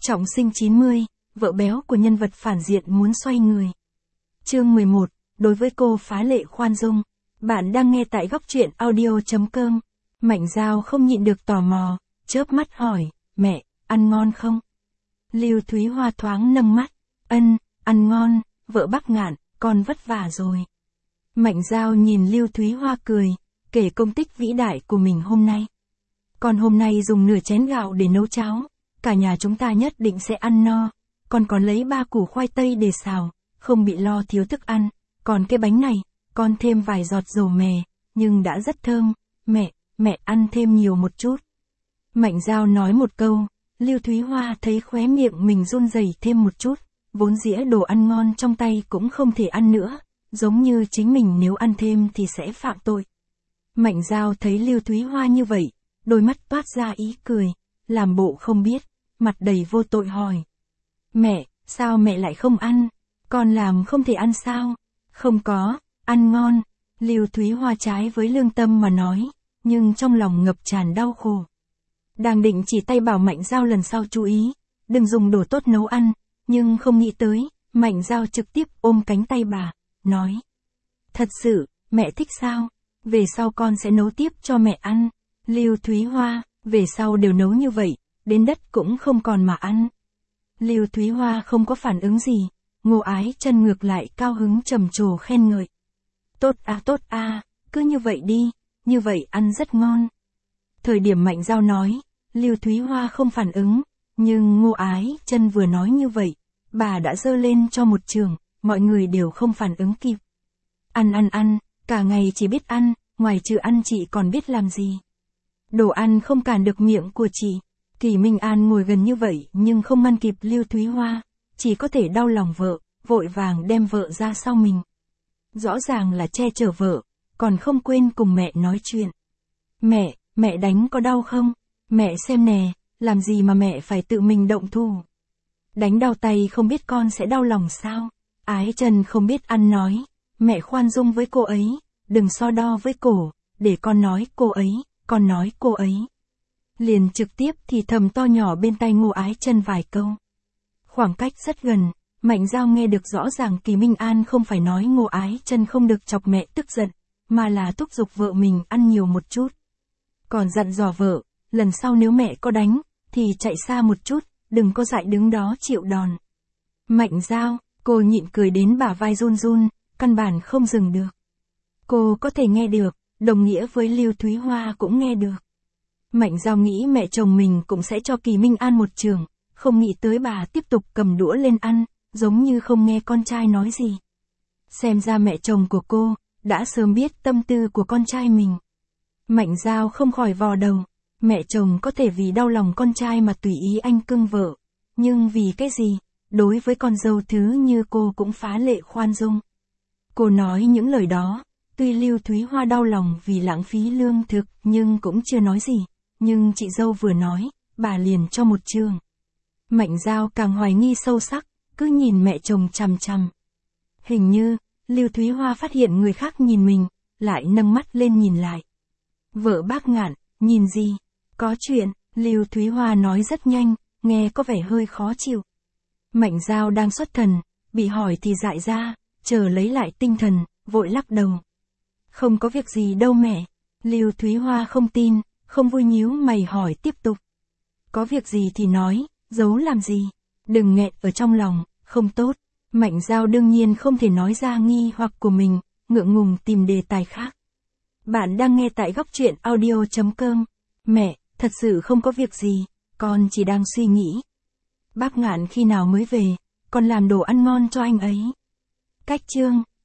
Trọng sinh 90, vợ béo của nhân vật phản diện muốn xoay người. Chương 11, đối với cô phá lệ khoan dung. Bạn đang nghe tại góc truyện audio.com. Mạnh Dao không nhịn được tò mò, chớp mắt hỏi, mẹ, ăn ngon không? Lưu Thúy Hoa thoáng nâng mắt, ăn ngon, vợ Bác Ngạn, con vất vả rồi. Mạnh Dao nhìn Lưu Thúy Hoa cười, kể công tích vĩ đại của mình hôm nay. Con hôm nay dùng nửa chén gạo để nấu cháo, cả nhà chúng ta nhất định sẽ ăn no, con còn lấy 3 củ khoai tây để xào, không bị lo thiếu thức ăn, còn cái bánh này, con thêm vài giọt dầu mè, nhưng đã rất thơm, mẹ ăn thêm nhiều một chút. Mạnh Dao nói một câu, Lưu Thúy Hoa thấy khóe miệng mình run rẩy thêm một chút, vốn dĩa đồ ăn ngon trong tay cũng không thể ăn nữa, giống như chính mình nếu ăn thêm thì sẽ phạm tội. Mạnh Dao thấy Lưu Thúy Hoa như vậy, đôi mắt toát ra ý cười, làm bộ không biết, mặt đầy vô tội hỏi. Mẹ, sao mẹ lại không ăn? Con làm không thể ăn sao? Không có, ăn ngon. Lưu Thúy Hoa trái với lương tâm mà nói, nhưng trong lòng ngập tràn đau khổ. Đang định chỉ tay bảo Mạnh Dao lần sau chú ý, đừng dùng đồ tốt nấu ăn, nhưng không nghĩ tới, Mạnh Dao trực tiếp ôm cánh tay bà, nói. Thật sự, mẹ thích sao? Về sau con sẽ nấu tiếp cho mẹ ăn. Lưu Thúy Hoa, về sau đều nấu như vậy, đến đất cũng không còn mà ăn. Lưu Thúy Hoa không có phản ứng gì, Ngô Ái Chân ngược lại cao hứng trầm trồ khen ngợi. Tốt à, cứ như vậy đi, như vậy ăn rất ngon. Thời điểm Mạnh Dao nói, Lưu Thúy Hoa không phản ứng, nhưng Ngô Ái Chân vừa nói như vậy, bà đã giơ lên cho một trường, mọi người đều không phản ứng kịp. Ăn, cả ngày chỉ biết ăn, ngoài trừ ăn chị còn biết làm gì. Đồ ăn không cản được miệng của chị. Kỳ Minh An ngồi gần như vậy nhưng không ngăn kịp Lưu Thúy Hoa, chỉ có thể đau lòng vợ, vội vàng đem vợ ra sau mình. Rõ ràng là che chở vợ, còn không quên cùng mẹ nói chuyện. Mẹ đánh có đau không? Mẹ xem nè, làm gì mà mẹ phải tự mình động thủ. Đánh đau tay không biết con sẽ đau lòng sao? Ái Chân không biết ăn nói, mẹ khoan dung với cô ấy, đừng so đo với cổ, để con nói cô ấy. Con nói cô ấy. Liền trực tiếp thì thầm to nhỏ bên tai Ngô Ái Chân vài câu. Khoảng cách rất gần, Mạnh Dao nghe được rõ ràng Kỳ Minh An không phải nói Ngô Ái Chân không được chọc mẹ tức giận, mà là thúc giục vợ mình ăn nhiều một chút. Còn dặn dò vợ, lần sau nếu mẹ có đánh, thì chạy xa một chút, đừng có dại đứng đó chịu đòn. Mạnh Dao, cô nhịn cười đến bả vai run run, căn bản không dừng được. Cô có thể nghe được, đồng nghĩa với Lưu Thúy Hoa cũng nghe được. Mạnh Dao nghĩ mẹ chồng mình cũng sẽ cho Kỳ Minh An một trường, không nghĩ tới bà tiếp tục cầm đũa lên ăn, giống như không nghe con trai nói gì. Xem ra mẹ chồng của cô, đã sớm biết tâm tư của con trai mình. Mạnh Dao không khỏi vò đầu, mẹ chồng có thể vì đau lòng con trai mà tùy ý anh cưng vợ, nhưng vì cái gì, đối với con dâu thứ như cô cũng phá lệ khoan dung. Cô nói những lời đó. Tuy Lưu Thúy Hoa đau lòng vì lãng phí lương thực nhưng cũng chưa nói gì, nhưng chị dâu vừa nói, bà liền cho một trường. Mạnh Dao càng hoài nghi sâu sắc, cứ nhìn mẹ chồng chằm chằm. Hình như, Lưu Thúy Hoa phát hiện người khác nhìn mình, lại nâng mắt lên nhìn lại. Vợ Bác Ngạn, nhìn gì? Có chuyện, Lưu Thúy Hoa nói rất nhanh, nghe có vẻ hơi khó chịu. Mạnh Dao đang xuất thần, bị hỏi thì dại ra, chờ lấy lại tinh thần, vội lắc đầu. Không có việc gì đâu mẹ. Lưu Thúy Hoa không tin, không vui nhíu mày hỏi tiếp tục. Có việc gì thì nói, giấu làm gì? Đừng nghẹn ở trong lòng, không tốt. Mạnh Dao đương nhiên không thể nói ra nghi hoặc của mình, ngượng ngùng tìm đề tài khác. Bạn đang nghe tại góc truyện audio.com. Mẹ, thật sự không có việc gì, con chỉ đang suy nghĩ. Bác Ngạn khi nào mới về, con làm đồ ăn ngon cho anh ấy. Cách chương.